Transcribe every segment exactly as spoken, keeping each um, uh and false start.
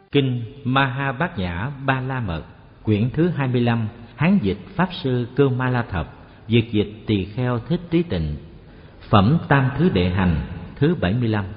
Kinh Maha Bát Nhã Ba La Mật, quyển thứ hai mươi lăm, Hán dịch Pháp sư Cơ Ma La Thập, việt dịch Tỳ Kheo Thích Trí Tịnh, phẩm Tam Thứ Đệ Hành thứ bảy mươi lăm.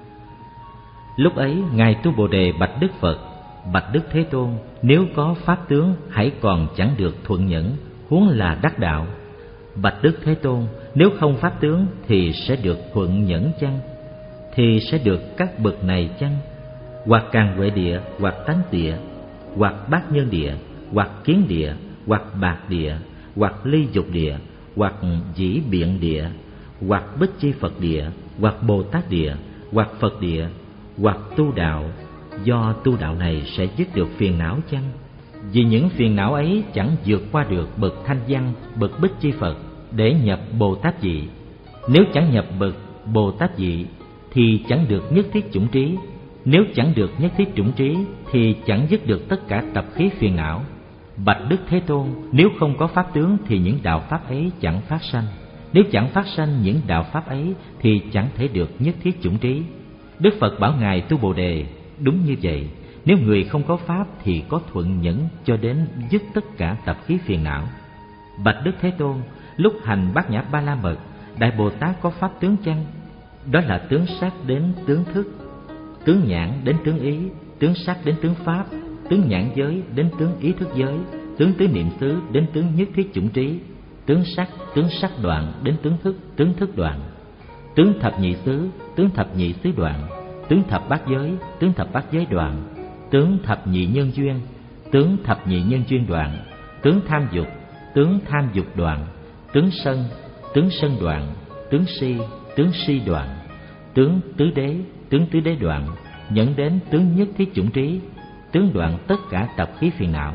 Lúc ấy ngài Tu Bồ Đề bạch Đức Phật: Bạch Đức Thế Tôn, nếu có pháp tướng hãy còn chẳng được thuận nhẫn, huống là đắc đạo. Bạch Đức Thế Tôn, nếu không pháp tướng thì sẽ được thuận nhẫn chăng? Thì sẽ được các bậc này chăng? Hoặc Càn Huệ Địa, hoặc Tánh Địa, hoặc Bát Nhân Địa, hoặc Kiến Địa, hoặc Bạc Địa, hoặc Ly Dục Địa, hoặc Dĩ Biện Địa, hoặc Bích Chi Phật Địa, hoặc Bồ Tát Địa, hoặc Phật Địa, hoặc tu đạo. Do tu đạo này sẽ dứt được phiền não chăng? Vì những phiền não ấy chẳng vượt qua được bậc Thanh Văn, bậc Bích Chi Phật để nhập Bồ Tát Vị. Nếu chẳng nhập bậc Bồ Tát Vị thì chẳng được nhất thiết chủng trí. Nếu chẳng được nhất thiết chủng trí thì chẳng dứt được tất cả tập khí phiền não. Bạch Đức Thế Tôn, nếu không có pháp tướng thì những đạo pháp ấy chẳng phát sanh. Nếu chẳng phát sanh những đạo pháp ấy thì chẳng thể được nhất thiết chủng trí. Đức Phật bảo ngài Tu Bồ Đề: đúng như vậy, nếu người không có pháp thì có thuận nhẫn cho đến dứt tất cả tập khí phiền não. Bạch Đức Thế Tôn, lúc hành Bát Nhã Ba La Mật, Đại Bồ Tát có pháp tướng chăng? Đó là tướng sắc đến tướng thức, tướng nhãn đến tướng ý, tướng sắc đến tướng pháp, tướng nhãn giới đến tướng ý thức giới, tướng tứ niệm xứ đến tướng nhất thiết chủng trí, tướng sắc, tướng sắc đoạn đến tướng thức, tướng thức đoạn, tướng thập nhị xứ, tướng thập nhị xứ đoạn, tướng thập bát giới, tướng thập bát giới đoạn, tướng thập nhị nhân duyên, tướng thập nhị nhân duyên đoạn, tướng tham dục, tướng tham dục đoạn, tướng sân, tướng sân đoạn, tướng si, tướng si đoạn, tướng tứ đế, tướng tứ đế đoạn, nhẫn đến tướng nhất thiết chủng trí, tướng đoạn tất cả tập khí phiền não.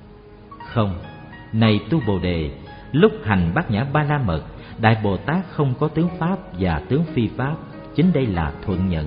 Không, này Tu Bồ Đề, lúc hành Bát Nhã Ba La Mật, Đại Bồ Tát không có tướng pháp và tướng phi pháp, chính đây là thuận nhẫn.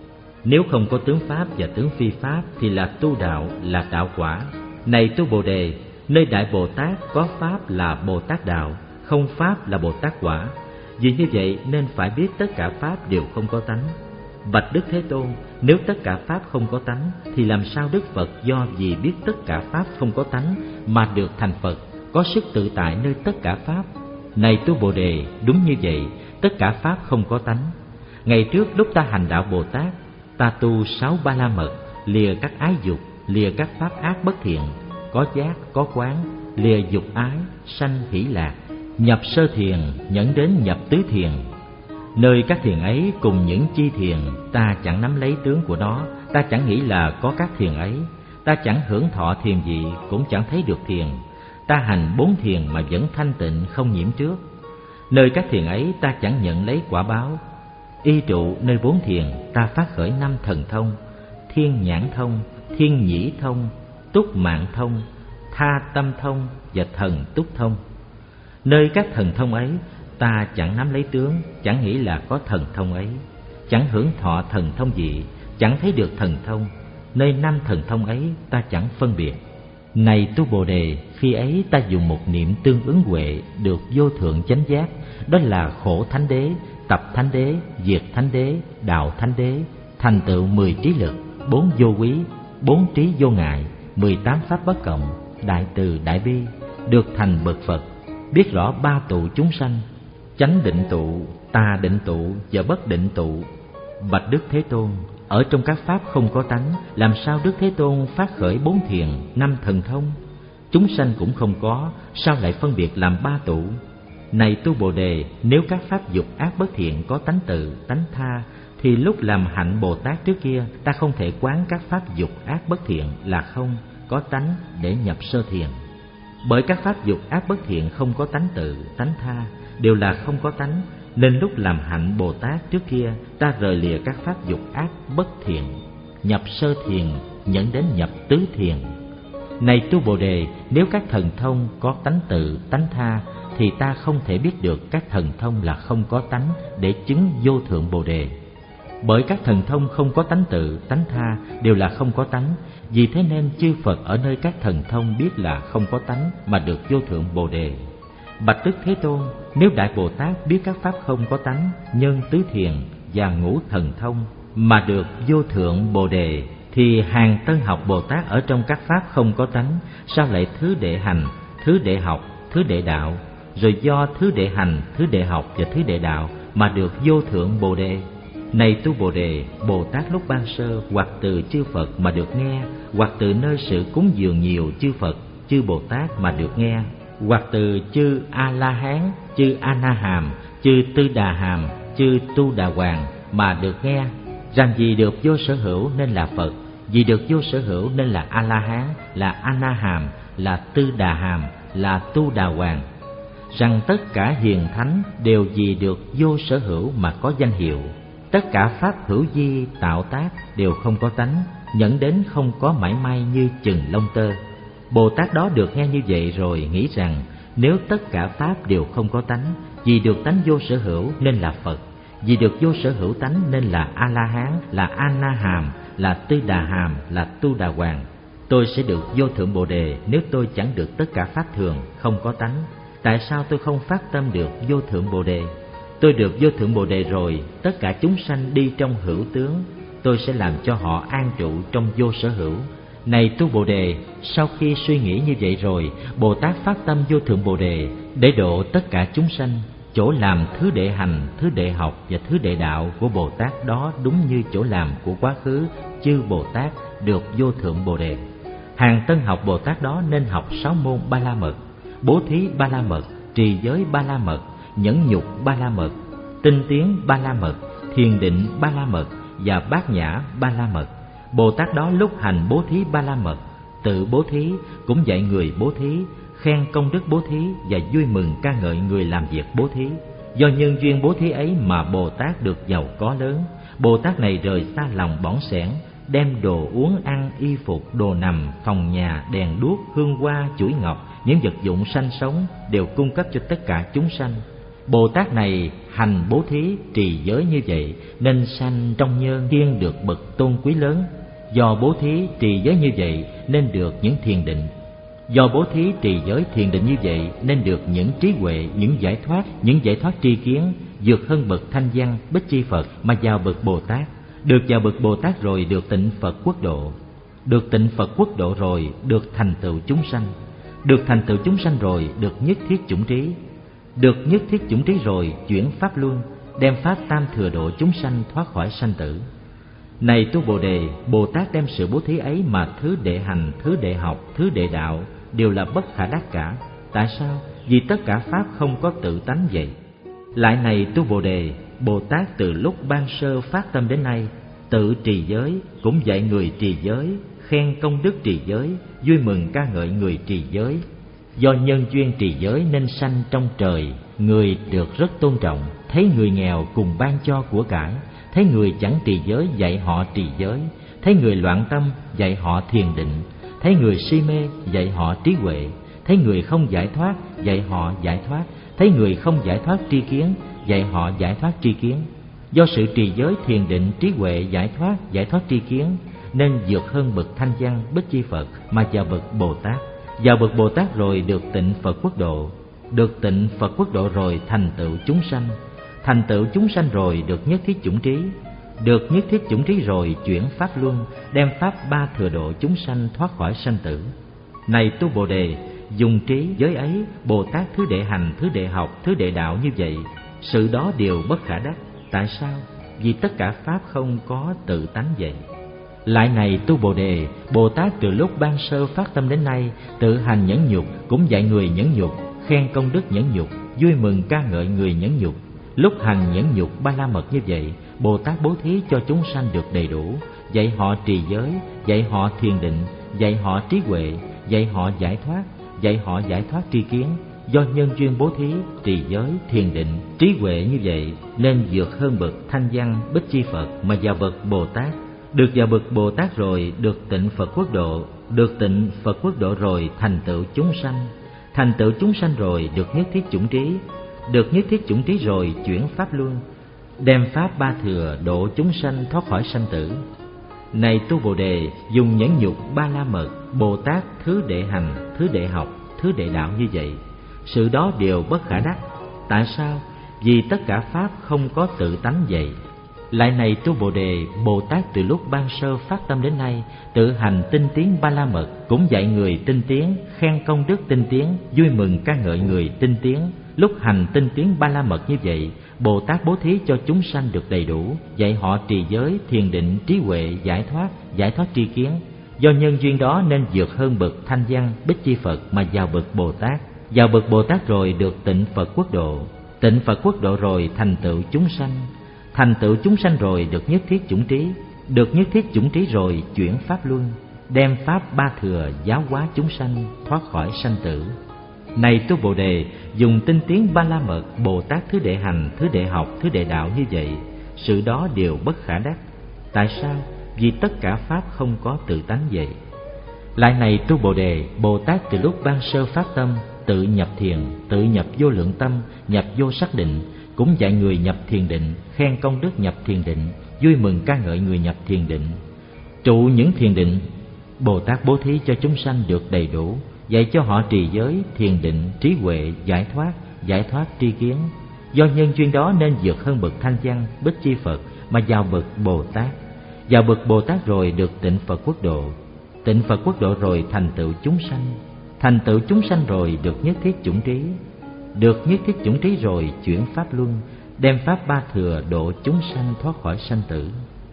Nếu không có tướng pháp và tướng phi pháp thì là tu đạo, là đạo quả. Này Tu Bồ Đề, nơi Đại Bồ Tát có pháp là Bồ Tát đạo, không pháp là Bồ Tát quả. Vì như vậy nên phải biết tất cả pháp đều không có tánh. Bạch Đức Thế Tôn, nếu tất cả pháp không có tánh thì làm sao Đức Phật do vì biết tất cả pháp không có tánh mà được thành Phật, có sức tự tại nơi tất cả pháp? Này Tu Bồ Đề, đúng như vậy, tất cả pháp không có tánh. Ngày trước lúc ta hành đạo Bồ Tát, ta tu sáu Ba La Mật, lìa các ái dục, lìa các pháp ác bất thiện, có giác, có quán, lìa dục ái, sanh hỷ lạc, nhập sơ thiền, nhẫn đến nhập tứ thiền. Nơi các thiền ấy cùng những chi thiền, ta chẳng nắm lấy tướng của nó, ta chẳng nghĩ là có các thiền ấy, ta chẳng hưởng thọ thiền vị, cũng chẳng thấy được thiền. Ta hành bốn thiền mà vẫn thanh tịnh không nhiễm trước. Nơi các thiền ấy ta chẳng nhận lấy quả báo. Y trụ nơi bốn thiền, ta phát khởi năm thần thông: thiên nhãn thông, thiên nhĩ thông, túc mạng thông, tha tâm thông và thần túc thông. Nơi các thần thông ấy ta chẳng nắm lấy tướng, chẳng nghĩ là có thần thông ấy, chẳng hưởng thọ thần thông gì, chẳng thấy được thần thông. Nơi năm thần thông ấy ta chẳng phân biệt. Này Tu Bồ Đề, khi ấy ta dùng một niệm tương ứng huệ được vô thượng chánh giác, đó là khổ thánh đế, tập thánh đế, diệt thánh đế, đạo thánh đế, thành tựu mười trí lực, bốn vô quý, bốn trí vô ngại, mười tám pháp bất cộng, đại từ đại bi, được thành bậc Phật, biết rõ ba tụ chúng sanh: chánh định tụ, tà định tụ và bất định tụ. Bạch Đức Thế Tôn, ở trong các pháp không có tánh, làm sao Đức Thế Tôn phát khởi bốn thiền, năm thần thông? Chúng sanh cũng không có, sao lại phân biệt làm ba tụ? Này Tu Bồ Đề, nếu các pháp dục ác bất thiện có tánh tự, tánh tha, thì lúc làm hạnh Bồ Tát trước kia, ta không thể quán các pháp dục ác bất thiện là không, có tánh để nhập sơ thiền. Bởi các pháp dục ác bất thiện không có tánh tự, tánh tha, đều là không có tánh, nên lúc làm hạnh Bồ Tát trước kia, ta rời lìa các pháp dục ác bất thiện, nhập sơ thiền, dẫn đến nhập tứ thiền. Này Tu Bồ Đề, nếu các thần thông có tánh tự, tánh tha, thì ta không thể biết được các thần thông là không có tánh để chứng vô thượng Bồ Đề. Bởi các thần thông không có tánh tự, tánh tha, đều là không có tánh. Vì thế nên chư Phật ở nơi các thần thông biết là không có tánh mà được vô thượng Bồ Đề. Bạch Đức Thế Tôn, nếu Đại Bồ Tát biết các pháp không có tánh, nhân tứ thiền và ngũ thần thông mà được vô thượng Bồ Đề, thì hàng Tân học Bồ Tát ở trong các pháp không có tánh, sao lại thứ đệ hành, thứ đệ học, thứ đệ đạo, rồi do thứ đệ hành, thứ đệ học và thứ đệ đạo mà được vô thượng Bồ Đề? Này tu Bồ Đề, Bồ Tát lúc ban sơ hoặc từ chư Phật mà được nghe, hoặc từ nơi sự cúng dường nhiều chư Phật, chư Bồ Tát mà được nghe, hoặc từ chư A-la-hán, chư A-na-hàm, chư Tư Đà Hàm, chư Tu Đà Hoàng mà được nghe, rằng vì được vô sở hữu nên là Phật, vì được vô sở hữu nên là A-la-hán, là A-na-hàm, là Tư Đà Hàm, là Tu Đà Hoàng, rằng tất cả hiền thánh đều vì được vô sở hữu mà có danh hiệu. Tất cả pháp hữu vi tạo tác đều không có tánh, nhẫn đến không có mảy may như chừng lông tơ. Bồ Tát đó được nghe như vậy rồi nghĩ rằng nếu tất cả pháp đều không có tánh, vì được tánh vô sở hữu nên là Phật, vì được vô sở hữu tánh nên là A-la-hán, là A-na-hàm, là Tư Đà Hàm, là Tu Đà Hoàng, tôi sẽ được vô thượng Bồ Đề nếu tôi chẳng được tất cả pháp thường không có tánh. Tại sao tôi không phát tâm được vô thượng Bồ Đề? Tôi được vô thượng Bồ Đề rồi, tất cả chúng sanh đi trong hữu tướng, tôi sẽ làm cho họ an trụ trong vô sở hữu. Này tu Bồ Đề, sau khi suy nghĩ như vậy rồi, Bồ Tát phát tâm vô thượng Bồ Đề để độ tất cả chúng sanh. Chỗ làm thứ đệ hành, thứ đệ học và thứ đệ đạo của Bồ Tát đó đúng như chỗ làm của quá khứ chư Bồ Tát được vô thượng Bồ Đề. Hàng Tân học Bồ Tát đó nên học sáu môn Ba La Mật, bố thí Ba La Mật, trì giới Ba La Mật, nhẫn nhục Ba La Mật, tinh tiến Ba La Mật, thiền định Ba La Mật và bát nhã Ba La Mật. Bồ Tát đó lúc hành bố thí Ba La Mật, tự bố thí, cũng dạy người bố thí, khen công đức bố thí và vui mừng ca ngợi người làm việc bố thí. Do nhân duyên bố thí ấy mà Bồ Tát được giàu có lớn. Bồ Tát này rời xa lòng bỏng sẻn, đem đồ uống ăn, y phục, đồ nằm, phòng nhà, đèn đuốc, hương hoa, chuỗi ngọc, những vật dụng sanh sống đều cung cấp cho tất cả chúng sanh. Bồ Tát này hành bố thí, trì giới như vậy nên sanh trong nhân duyên được bậc tôn quý lớn. Do bố thí, trì giới như vậy nên được những thiền định. Do bố thí, trì giới, thiền định như vậy nên được những trí huệ, những giải thoát, những giải thoát tri kiến, vượt hơn bậc thanh văn, bích chi Phật mà vào bậc Bồ Tát. Được vào bậc Bồ Tát rồi được tịnh Phật quốc độ. Được tịnh Phật quốc độ rồi được thành tựu chúng sanh. Được thành tựu chúng sanh rồi được nhất thiết chủng trí. Được nhất thiết chủng trí rồi chuyển pháp luân, đem pháp tam thừa độ chúng sanh thoát khỏi sanh tử. Này tu Bồ Đề, Bồ Tát đem sự bố thí ấy mà thứ đệ hành, thứ đệ học, thứ đệ đạo đều là bất khả đắc cả. Tại sao? Vì tất cả pháp không có tự tánh vậy. Lại này tu Bồ Đề, Bồ Tát từ lúc ban sơ phát tâm đến nay, tự trì giới, cũng dạy người trì giới, khen công đức trì giới, vui mừng ca ngợi người trì giới. Do nhân duyên trì giới nên sanh trong trời, người được rất tôn trọng, thấy người nghèo cùng ban cho của cải, thấy người chẳng trì giới dạy họ trì giới, thấy người loạn tâm dạy họ thiền định, thấy người si mê dạy họ trí huệ, thấy người không giải thoát dạy họ giải thoát, thấy người không giải thoát tri kiến dạy họ giải thoát tri kiến. Do sự trì giới, thiền định, trí huệ, giải thoát, giải thoát tri kiến nên vượt hơn bậc thanh văn, bích chi Phật mà vào bậc Bồ Tát. Vào bậc Bồ Tát rồi được tịnh Phật quốc độ. Được tịnh Phật quốc độ rồi thành tựu chúng sanh. Thành tựu chúng sanh rồi được nhất thiết chủng trí. Được nhất thiết chủng trí rồi chuyển pháp luân, đem pháp ba thừa độ chúng sanh thoát khỏi sanh tử. Này tu Bồ Đề, dùng trí giới ấy, Bồ Tát thứ đệ hành, thứ đệ học, thứ đệ đạo như vậy, sự đó đều bất khả đắc. Tại sao? Vì tất cả pháp không có tự tánh vậy. Lại này tu Bồ Đề, Bồ Tát từ lúc ban sơ phát tâm đến nay, tự hành nhẫn nhục, cũng dạy người nhẫn nhục, khen công đức nhẫn nhục, vui mừng ca ngợi người nhẫn nhục. Lúc hành nhẫn nhục Ba La Mật như vậy, Bồ Tát bố thí cho chúng sanh được đầy đủ, dạy họ trì giới, dạy họ thiền định, dạy họ trí huệ, dạy họ giải thoát, dạy họ giải thoát tri kiến. Do nhân duyên bố thí, trì giới, thiền định, trí huệ như vậy nên vượt hơn bậc thanh văn, bích chi Phật mà vào bậc Bồ Tát. Được vào bậc Bồ Tát rồi được tịnh Phật quốc độ. Được tịnh Phật quốc độ rồi thành tựu chúng sanh. Thành tựu chúng sanh rồi được nhất thiết chủng trí. Được nhất thiết chủng trí rồi chuyển pháp luân, đem pháp ba thừa độ chúng sanh thoát khỏi sanh tử. Này tu Bồ Đề, dùng nhẫn nhục Ba La Mật, Bồ Tát thứ đệ hành, thứ đệ học, thứ đệ đạo như vậy, sự đó đều bất khả đắc. Tại sao? Vì tất cả pháp không có tự tánh vậy. Lại này tu Bồ Đề, Bồ Tát từ lúc ban sơ phát tâm đến nay tự hành tinh tiến ba la mật, cũng dạy người tinh tiến, khen công đức tinh tiến, vui mừng ca ngợi người tinh tiến. Lúc hành tinh tiến ba la mật như vậy, Bồ Tát bố thí cho chúng sanh được đầy đủ, dạy họ trì giới, thiền định, trí huệ, giải thoát, giải thoát tri kiến. Do nhân duyên đó nên vượt hơn bậc Thanh Văn, Bích Chi Phật mà vào bậc Bồ Tát. Vào bậc Bồ Tát rồi được tịnh Phật quốc độ, tịnh Phật quốc độ rồi thành tựu chúng sanh, thành tựu chúng sanh rồi được nhất thiết chủng trí, được nhất thiết chủng trí rồi chuyển pháp luân, đem pháp ba thừa giáo hóa chúng sanh thoát khỏi sanh tử. Này tu Bồ Đề, dùng tinh tiến ba la mật, Bồ Tát thứ đệ hành, thứ đệ học, thứ đệ đạo như vậy, sự đó đều bất khả đắc. Tại sao? Vì tất cả pháp không có tự tánh vậy. Lại này tu Bồ Đề, Bồ Tát từ lúc ban sơ phát tâm, tự nhập thiền, tự nhập vô lượng tâm, nhập vô sắc định, cũng dạy người nhập thiền định, khen công đức nhập thiền định, vui mừng ca ngợi người nhập thiền định. Trụ những thiền định, Bồ Tát bố thí cho chúng sanh được đầy đủ, dạy cho họ trì giới, thiền định, trí huệ, giải thoát, giải thoát tri kiến. Do nhân duyên đó nên vượt hơn bậc Thanh Văn, Bích Chi Phật mà vào bậc Bồ Tát. Vào bậc Bồ Tát rồi được tịnh Phật quốc độ, tịnh Phật quốc độ rồi thành tựu chúng sanh, thành tựu chúng sanh rồi được nhất thiết chủng trí, được nhất thiết chủng trí rồi chuyển pháp luân, đem pháp ba thừa độ chúng sanh thoát khỏi sanh tử.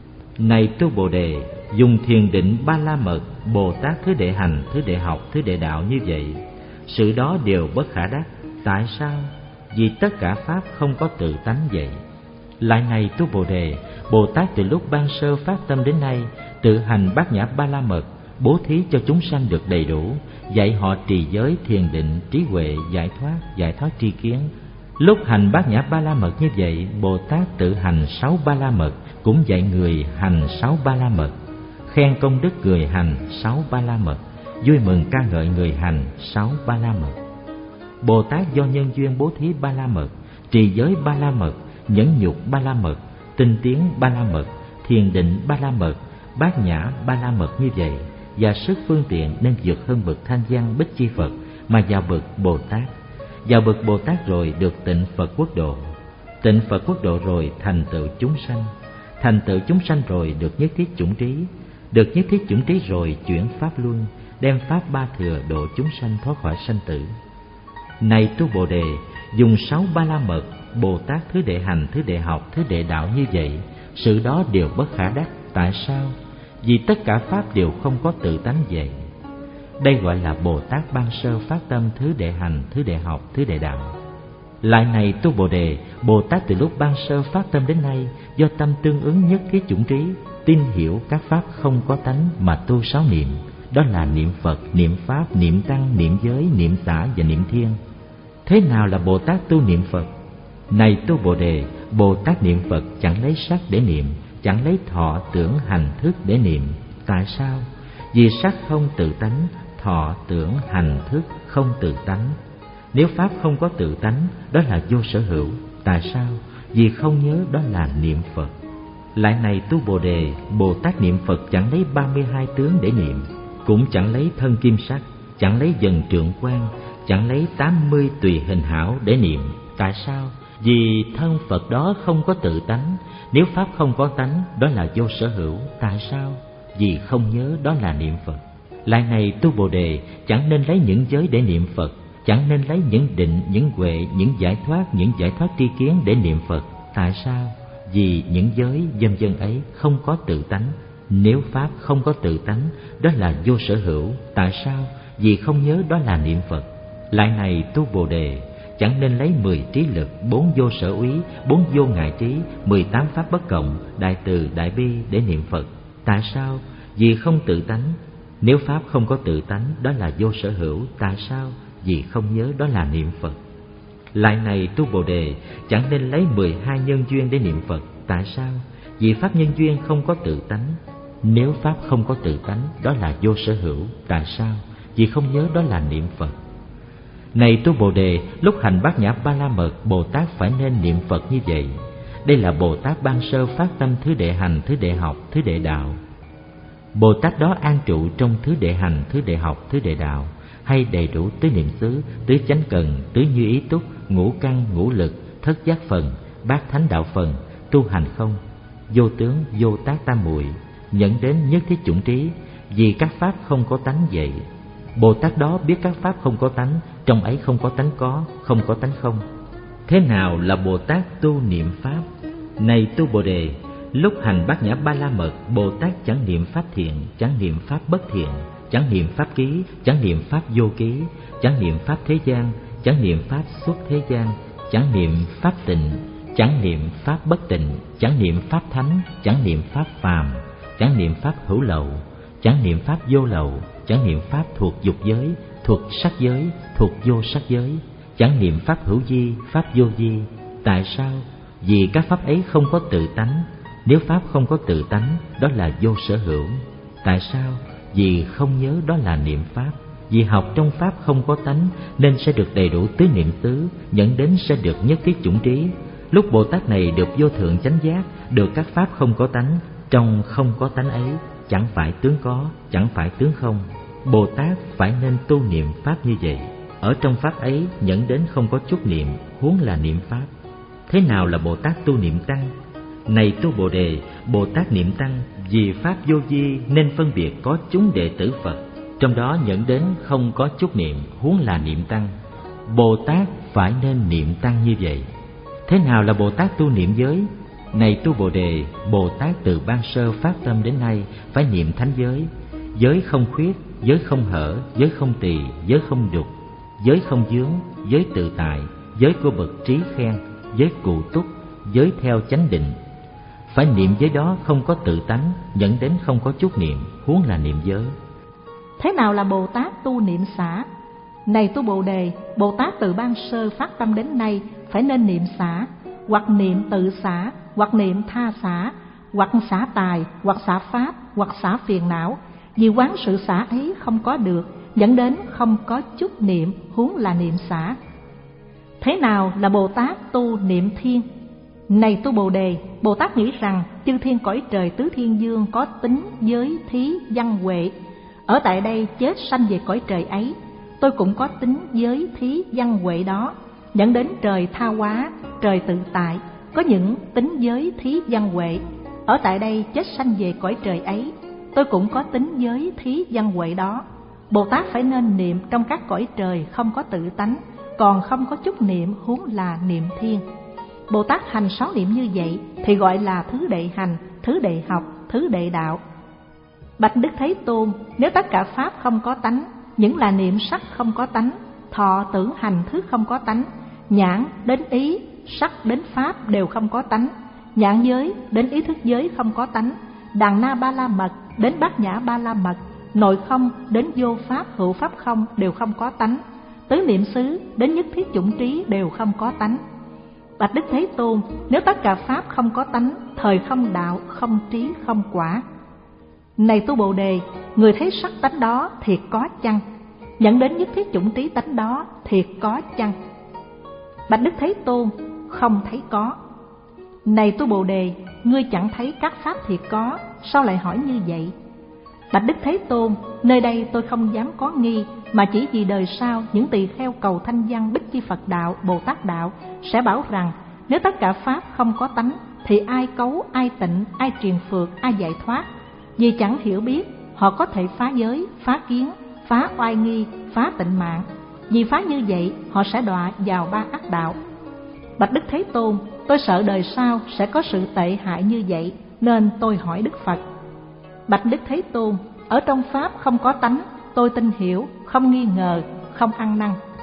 Này tu Bồ Đề, dùng thiền định ba la mật, Bồ Tát thứ đệ hành, thứ đệ học, thứ đệ đạo như vậy, sự đó đều bất khả đắc. Tại sao? Vì tất cả pháp không có tự tánh vậy. Lại này tu Bồ Đề, Bồ Tát từ lúc ban sơ phát tâm đến nay tự hành bát nhã ba la mật, bố thí cho chúng sanh được đầy đủ, dạy họ trì giới, thiền định, trí huệ, giải thoát, giải thoát tri kiến. Lúc hành bát nhã ba la mật như vậy, Bồ Tát tự hành sáu ba la mật, cũng dạy người hành sáu ba la mật, khen công đức người hành sáu ba la mật, vui mừng ca ngợi người hành sáu ba la mật. Bồ Tát do nhân duyên bố thí ba la mật, trì giới ba la mật, nhẫn nhục ba la mật, tinh tiến ba la mật, thiền định ba la mật, bát nhã ba la mật như vậy, và sức phương tiện nên vượt hơn bậc Thanh Văn, Bích Chi Phật mà vào bậc Bồ Tát. Vào bậc Bồ Tát rồi được tịnh Phật quốc độ, tịnh Phật quốc độ rồi thành tựu chúng sanh, thành tựu chúng sanh rồi được nhất thiết chủng trí, được nhất thiết chủng trí rồi chuyển pháp luân, đem pháp ba thừa độ chúng sanh thoát khỏi sanh tử. Này tu Bồ Đề, dùng sáu ba la mật, Bồ Tát thứ đệ hành, thứ đệ học, thứ đệ đạo như vậy, sự đó đều bất khả đắc. Tại sao? Vì tất cả pháp đều không có tự tánh vậy. Đây gọi là Bồ Tát ban sơ phát tâm thứ đệ hành, thứ đệ học, thứ đệ đạo. Lại này tu Bồ Đề, Bồ Tát từ lúc ban sơ phát tâm đến nay, do tâm tương ứng nhất thiết chủng trí, tin hiểu các pháp không có tánh mà tu sáu niệm, đó là niệm Phật, niệm Pháp, niệm Tăng, niệm Giới, niệm Xả và niệm Thiên. Thế nào là Bồ Tát tu niệm Phật? Này tu Bồ Đề, Bồ Tát niệm Phật chẳng lấy sắc để niệm, chẳng lấy thọ tưởng hành thức để niệm. Tại sao? Vì sắc không tự tánh, thọ tưởng hành thức không tự tánh. Nếu pháp không có tự tánh, đó là vô sở hữu. Tại sao? Vì không nhớ đó là niệm Phật. Lại này tu Bồ Đề, Bồ Tát niệm Phật chẳng lấy ba mươi hai tướng để niệm, cũng chẳng lấy thân kim sắc, chẳng lấy dần trượng quan, chẳng lấy tám mươi tùy hình hảo để niệm. Tại sao? Vì thân Phật đó không có tự tánh. Nếu pháp không có tánh, đó là vô sở hữu. Tại sao? Vì không nhớ đó là niệm Phật. Lại này tu Bồ Đề, chẳng nên lấy những giới để niệm Phật, chẳng nên lấy những định, những huệ, những giải thoát, những giải thoát tri kiến để niệm Phật. Tại sao? Vì những giới vân vân ấy không có tự tánh. Nếu pháp không có tự tánh, đó là vô sở hữu. Tại sao? Vì không nhớ đó là niệm Phật. Lại này tu Bồ Đề, chẳng nên lấy mười trí lực, bốn vô sở úy, bốn vô ngại trí, mười tám pháp bất cộng, đại từ, đại bi để niệm Phật. Tại sao? Vì không tự tánh. Nếu pháp không có tự tánh, đó là vô sở hữu. Tại sao? Vì không nhớ đó là niệm Phật. Lại này tu Bồ Đề, chẳng nên lấy mười hai nhân duyên để niệm Phật. Tại sao? Vì pháp nhân duyên không có tự tánh. Nếu pháp không có tự tánh, đó là vô sở hữu. Tại sao? Vì không nhớ đó là niệm Phật. Này tu Bồ Đề, lúc hành bát nhã ba la mật, Bồ Tát phải nên niệm Phật như vậy. Đây là Bồ Tát ban sơ phát tâm thứ đệ hành, thứ đệ học, thứ đệ đạo. Bồ Tát đó an trụ trong thứ đệ hành, thứ đệ học, thứ đệ đạo, hay đầy đủ tứ niệm xứ, tứ chánh cần, tứ như ý túc, ngũ căn, ngũ lực, thất giác phần, bát thánh đạo phần, tu hành không. vô tướng vô tác tam muội, dẫn đến nhất thiết chủng trí, vì các pháp không có tánh vậy. Bồ Tát đó biết các pháp không có tánh, trong ấy không có tánh có, không có tánh không. Thế nào là Bồ Tát tu niệm pháp? Này tu Bồ Đề, lúc hành bát nhã ba la mật, Bồ Tát chẳng niệm pháp thiện, chẳng niệm pháp bất thiện, chẳng niệm pháp ký, chẳng niệm pháp vô ký, chẳng niệm pháp thế gian, chẳng niệm pháp xuất thế gian, chẳng niệm pháp tịnh, chẳng niệm pháp bất tịnh, chẳng niệm pháp thánh, chẳng niệm pháp phàm, chẳng niệm pháp hữu lậu, chẳng niệm pháp vô lậu, chẳng niệm pháp thuộc dục giới, thuộc sắc giới, thuộc vô sắc giới, chẳng niệm pháp hữu vi, pháp vô vi. Tại sao? Vì các pháp ấy không có tự tánh. Nếu pháp không có tự tánh, đó là vô sở hữu. Tại sao? Vì không nhớ đó là niệm pháp. Vì học trong pháp không có tánh, nên sẽ được đầy đủ tứ niệm xứ, dẫn đến sẽ được nhất thiết chủng trí. Lúc Bồ Tát này được vô thượng chánh giác, được các pháp không có tánh, trong không có tánh ấy chẳng phải tướng có, chẳng phải tướng không. Bồ Tát phải nên tu niệm pháp như vậy. Ở trong pháp ấy dẫn đến không có chút niệm, huống là niệm pháp. Thế nào là Bồ Tát tu niệm tăng? Này tu Bồ Đề, Bồ Tát niệm tăng vì pháp vô vi nên phân biệt có chúng đệ tử Phật, trong đó dẫn đến không có chút niệm, huống là niệm tăng. Bồ Tát phải nên niệm tăng như vậy. Thế nào là Bồ Tát tu niệm giới? Này tu Bồ Đề, Bồ Tát từ ban sơ phát tâm đến nay phải niệm thánh giới. Giới không khuyết, giới không hở, giới không tỳ, giới không đục, giới không vướng, giới tự tại, giới của bậc trí khen, giới cụ túc, giới theo chánh định. Phải niệm giới đó không có tự tánh, dẫn đến không có chút niệm, huống là niệm giới. Thế nào là Bồ Tát tu niệm xả? Này tu Bồ Đề, Bồ Tát từ ban sơ phát tâm đến nay phải nên niệm xả, hoặc niệm tự xả, hoặc niệm tha xả, hoặc xả tài, hoặc xả pháp, hoặc xả phiền não. Vì quán sự xả ấy không có được, dẫn đến không có chút niệm, huống là niệm xả. Thế nào là Bồ Tát tu niệm thiên? Này tu Bồ Đề, Bồ Tát nghĩ rằng chư thiên cõi trời tứ thiên dương có tính giới thí văn huệ. Ở tại đây chết sanh về cõi trời ấy, tôi cũng có tính giới thí văn huệ đó, dẫn đến trời tha hóa, trời tự tại, có những tính giới thí văn huệ. Ở tại đây chết sanh về cõi trời ấy, tôi cũng có tính giới thí văn huệ đó. Bồ Tát phải nên niệm trong các cõi trời không có tự tánh, còn không có chút niệm, huống là niệm thiên. Bồ Tát hành sáu niệm như vậy thì gọi là thứ đệ hành, thứ đệ học, thứ đệ đạo. Bạch Đức Thế Tôn, nếu tất cả pháp không có tánh, những là niệm sắc không có tánh, thọ tưởng hành thức không có tánh, nhãn đến ý, sắc đến pháp đều không có tánh, nhãn giới đến ý thức giới không có tánh, đàn na ba la mật đến bát nhã ba la mật, nội không đến vô pháp hữu pháp không đều không có tánh, tứ niệm xứ đến nhất thiết chủng trí đều không có tánh. Bạch Đức Thế Tôn, nếu tất cả pháp không có tánh, thời không đạo, không trí, không quả. Này tu Bồ Đề, người thấy sắc tánh đó thiệt có chăng? Dẫn đến nhất thiết chủng trí tánh đó thiệt có chăng? Bạch Đức Thế Tôn, không thấy có. Này tu Bồ Đề, ngươi chẳng thấy các pháp thiệt có, sao lại hỏi như vậy? Bạch Đức Thế Tôn, nơi đây tôi không dám có nghi, mà chỉ vì đời sau những tỳ kheo cầu thanh văn Bích Chi Phật đạo, Bồ Tát đạo sẽ bảo rằng nếu tất cả pháp không có tánh thì ai cấu, ai tịnh, ai truyền phược, ai giải thoát. Vì chẳng hiểu biết, họ có thể phá giới, phá kiến, phá oai nghi, phá tịnh mạng. Vì phá như vậy, họ sẽ đọa vào ba ác đạo. Bạch Đức Thế Tôn, tôi sợ đời sau sẽ có sự tệ hại như vậy, nên tôi hỏi Đức Phật. Bạch Đức Thế Tôn, ở trong pháp không có tánh, tôi tin hiểu, không nghi ngờ, không ăn năn.